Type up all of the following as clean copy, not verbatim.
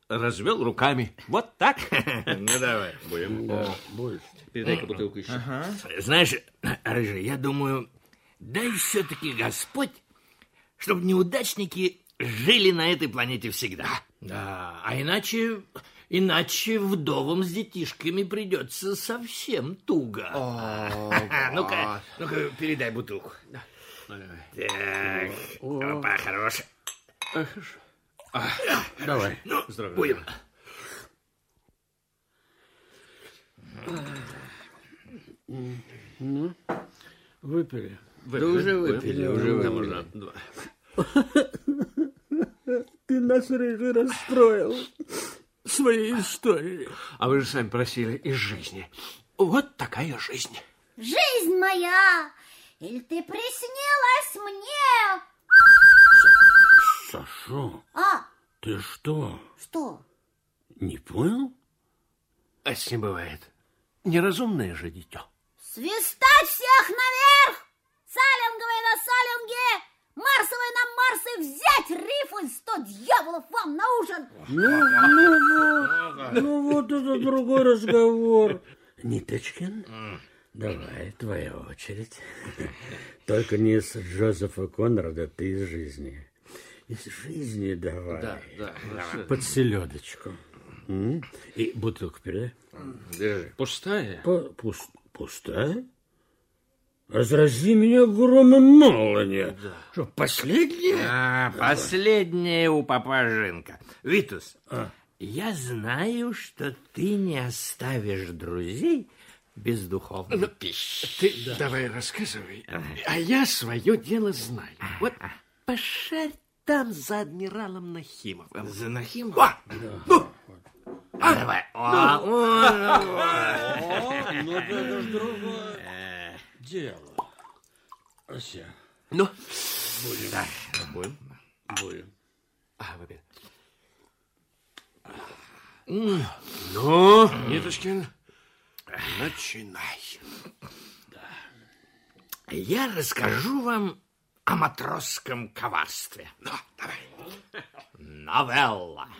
развел руками. Вот так. Ну, давай. Будем. Передай-ка бутылку еще. Знаешь, Рыжий, я думаю, дай все-таки Господь, чтобы неудачники жили на этой планете всегда. Да, а иначе вдовам с детишками придется совсем туго. Ну-ка, передай бутылку. Так, опа, хорош. Давай. Ну, здравия. будем. Ну, выпили. Да уже выпили, уже можно. выпили. Ты нас, Рыжий, расстроил своей историей. А вы же сами просили из жизни. Вот такая жизнь. Жизнь моя, или ты приснилась мне? Саша, А, ты что, что? не понял? А с ним бывает. Неразумное же дитё. Свистать всех наверх! Салинговые на салинге! Марсовые на Марсы! Взять рифы! 100 дьяволов вам на ужин! Ну вот это другой разговор. Ниточкин, давай, твоя очередь. Только не из Джозефа Конрада, ты из жизни. Из жизни давай. Да. Под селедочку. И бутылку передай. Держи. Пустая? Пустая? Разрази меня громом молния. Что, последняя? Последняя у папажинка. Витус, я знаю, что ты не оставишь друзей без духовной пищи. Ты давай рассказывай. А я свое дело знаю. Вот пошарь там за адмиралом Нахимовым. За Нахимовым? Давай. Ну, это ж другое дело. Ася. Ну, Будем. Да, будем. Будем. выпей. Ну, Ниточкин, начинай. я расскажу вам о матросском коварстве. Ну, давай. Новелла.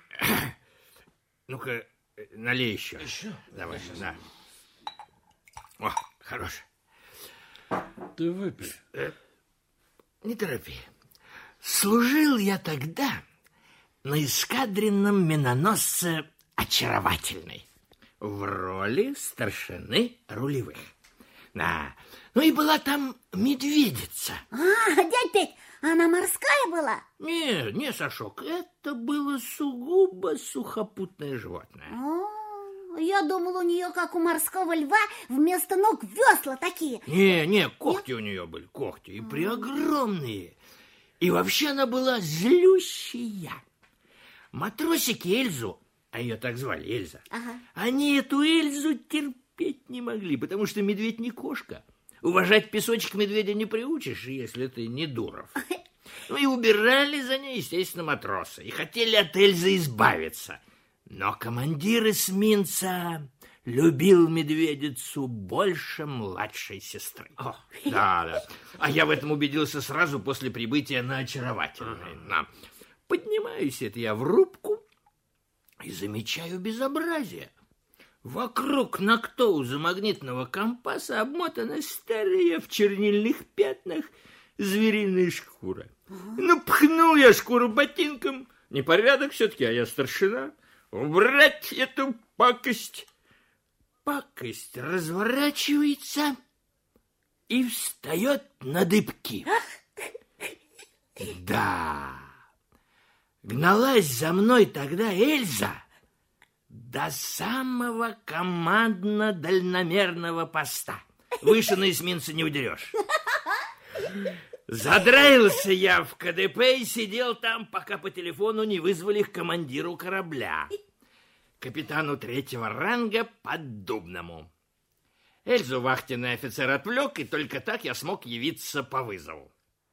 Ну-ка, налей еще. Еще? Давай, да. О, хорош. Ты выпей. Не торопи. Служил я тогда на эскадренном миноносце «Очаровательный» в роли старшины рулевых. Да. Ну и была там медведица. Дядь Петь, она морская была? Не, Сашок, это было сугубо сухопутное животное. Я думал, у нее, как у морского льва, вместо ног весла такие. Не, когти у нее были, когти, и преогромные. И вообще она была злющая. Матросики Эльзу, а ее так звали Эльза, они эту Эльзу терпеть не могли, потому что медведь не кошка. Уважать песочек медведя не приучишь, если ты не Дуров. Ну и убирали за ней, естественно, матросы, и хотели от Эльзы избавиться. Но командир эсминца любил медведицу больше младшей сестры. Да. А я в этом убедился сразу после прибытия на Очаровательный. Поднимаюсь это я в рубку и замечаю безобразие. Вокруг на ктоуза магнитного компаса обмотана старая в чернильных пятнах звериная шкура. Ну, пхнул я шкуру ботинком. Непорядок все-таки, а я старшина. Убрать эту пакость. Пакость разворачивается и встает на дыбки. Да. Гналась за мной тогда Эльза до самого командно-дальномерного поста. Выше на эсминца не удерешь. Задраился я в КДП и сидел там, пока по телефону не вызвали к командиру корабля, капитану 3-го ранга Поддубному. Эльзу вахтенный офицер отвлек, и только так я смог явиться по вызову.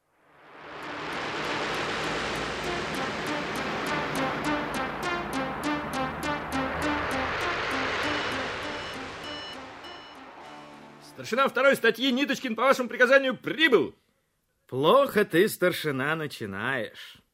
Старшина 2-й статьи Ниточкин по вашему приказанию прибыл. Плохо ты, старшина, начинаешь.